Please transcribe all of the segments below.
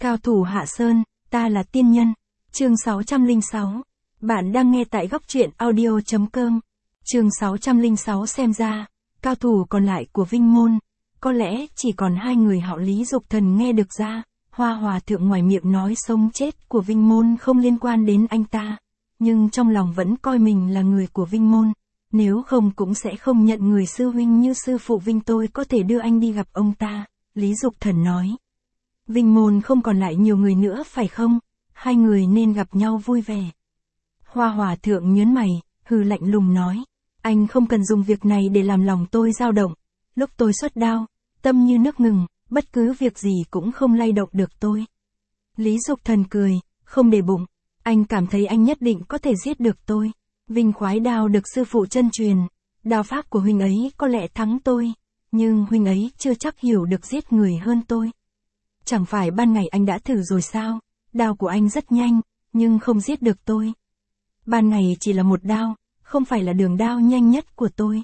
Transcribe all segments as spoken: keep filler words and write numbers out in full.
Cao thủ Hạ Sơn, ta là tiên nhân. Chương sáu trăm lẻ sáu. Bạn đang nghe tại góc truyện audio chấm com. Chương sáu trăm lẻ sáu xem ra, cao thủ còn lại của Vinh Môn, có lẽ chỉ còn hai người họ Lý Dục Thần nghe được ra. Hoa Hòa Thượng ngoài miệng nói sống chết của Vinh Môn không liên quan đến anh ta, nhưng trong lòng vẫn coi mình là người của Vinh Môn. Nếu không cũng sẽ không nhận người sư huynh như sư phụ Vinh tôi có thể đưa anh đi gặp ông ta. Lý Dục Thần nói. Vinh Môn không còn lại nhiều người nữa phải không? Hai người nên gặp nhau vui vẻ. Hoa Hòa Thượng nhớn mày, hừ lạnh lùng nói. Anh không cần dùng việc này để làm lòng tôi dao động. Lúc tôi xuất đao, tâm như nước ngừng, bất cứ việc gì cũng không lay động được tôi. Lý Dục Thần cười, không để bụng. Anh cảm thấy anh nhất định có thể giết được tôi. Vinh khoái đao được sư phụ chân truyền. Đao pháp của huynh ấy có lẽ thắng tôi, nhưng huynh ấy chưa chắc hiểu được giết người hơn tôi. Chẳng phải ban ngày anh đã thử rồi sao? Đao của anh rất nhanh, nhưng không giết được tôi. Ban ngày chỉ là một đao, không phải là đường đao nhanh nhất của tôi.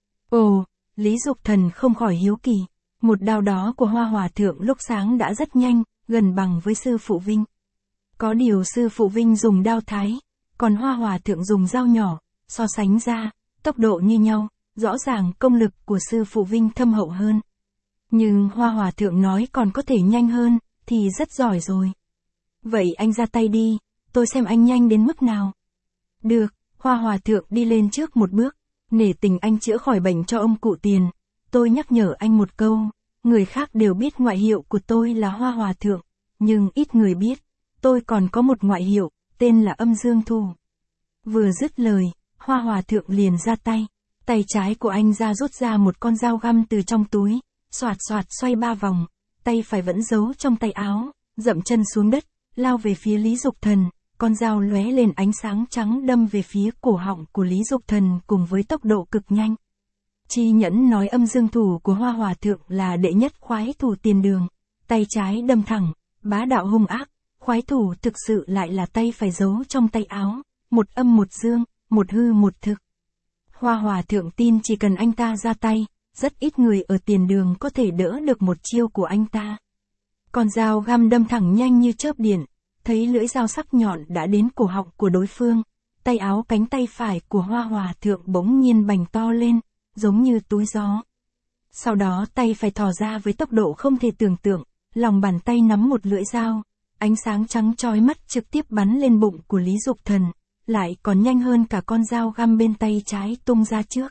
Ồ, Lý Dục Thần không khỏi hiếu kỳ. Một đao đó của Hoa Hòa Thượng lúc sáng đã rất nhanh, gần bằng với sư phụ Vinh. Có điều sư phụ Vinh dùng đao thái, còn Hoa Hòa Thượng dùng dao nhỏ, so sánh ra, tốc độ như nhau, rõ ràng công lực của sư phụ Vinh thâm hậu hơn. Nhưng Hoa Hòa Thượng nói còn có thể nhanh hơn, thì rất giỏi rồi. Vậy anh ra tay đi, tôi xem anh nhanh đến mức nào. Được, Hoa Hòa Thượng đi lên trước một bước, nể tình anh chữa khỏi bệnh cho ông cụ Tiền. Tôi nhắc nhở anh một câu, người khác đều biết ngoại hiệu của tôi là Hoa Hòa Thượng, nhưng ít người biết, tôi còn có một ngoại hiệu, tên là Âm Dương Thù. Vừa dứt lời, Hoa Hòa Thượng liền ra tay, tay trái của anh ra rút ra một con dao găm từ trong túi, xoạt xoạt xoay ba vòng, tay phải vẫn giấu trong tay áo, dậm chân xuống đất, lao về phía Lý Dục Thần, con dao lóe lên ánh sáng trắng đâm về phía cổ họng của Lý Dục Thần cùng với tốc độ cực nhanh. Chi Nhẫn nói Âm Dương Thủ của Hoa Hòa Thượng là đệ nhất khoái thủ tiền đường, tay trái đâm thẳng, bá đạo hung ác, khoái thủ thực sự lại là tay phải giấu trong tay áo, một âm một dương, một hư một thực. Hoa Hòa Thượng tin chỉ cần anh ta ra tay, rất ít người ở tiền đường có thể đỡ được một chiêu của anh ta. Con dao găm đâm thẳng nhanh như chớp điện, thấy lưỡi dao sắc nhọn đã đến cổ họng của đối phương, tay áo cánh tay phải của Hoa Hòa Thượng bỗng nhiên bành to lên, giống như túi gió. Sau đó tay phải thò ra với tốc độ không thể tưởng tượng, lòng bàn tay nắm một lưỡi dao, ánh sáng trắng chói mắt trực tiếp bắn lên bụng của Lý Dục Thần, lại còn nhanh hơn cả con dao găm bên tay trái tung ra trước.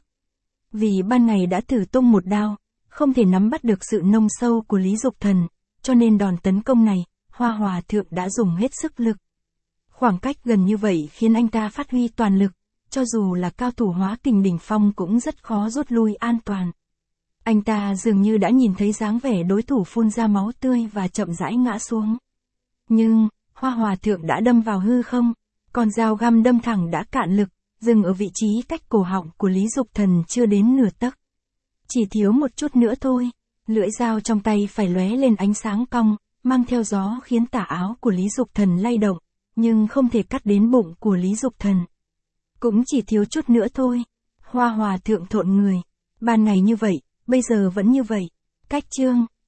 Vì ban ngày đã thử tung một đao, không thể nắm bắt được sự nông sâu của Lý Dục Thần, cho nên đòn tấn công này, Hoa Hòa Thượng đã dùng hết sức lực. Khoảng cách gần như vậy khiến anh ta phát huy toàn lực, cho dù là cao thủ hóa kình đỉnh phong cũng rất khó rút lui an toàn. Anh ta dường như đã nhìn thấy dáng vẻ đối thủ phun ra máu tươi và chậm rãi ngã xuống. Nhưng, Hoa Hòa Thượng đã đâm vào hư không, con dao găm đâm thẳng đã cạn lực, dừng ở vị trí cách cổ họng của Lý Dục Thần chưa đến nửa tấc. Chỉ thiếu một chút nữa thôi, lưỡi dao trong tay phải lóe lên ánh sáng cong, mang theo gió khiến tà áo của Lý Dục Thần lay động, nhưng không thể cắt đến bụng của Lý Dục Thần. Cũng chỉ thiếu chút nữa thôi. Hoa Hòa Thượng thộn người. Ban ngày như vậy, bây giờ vẫn như vậy. Cách chương.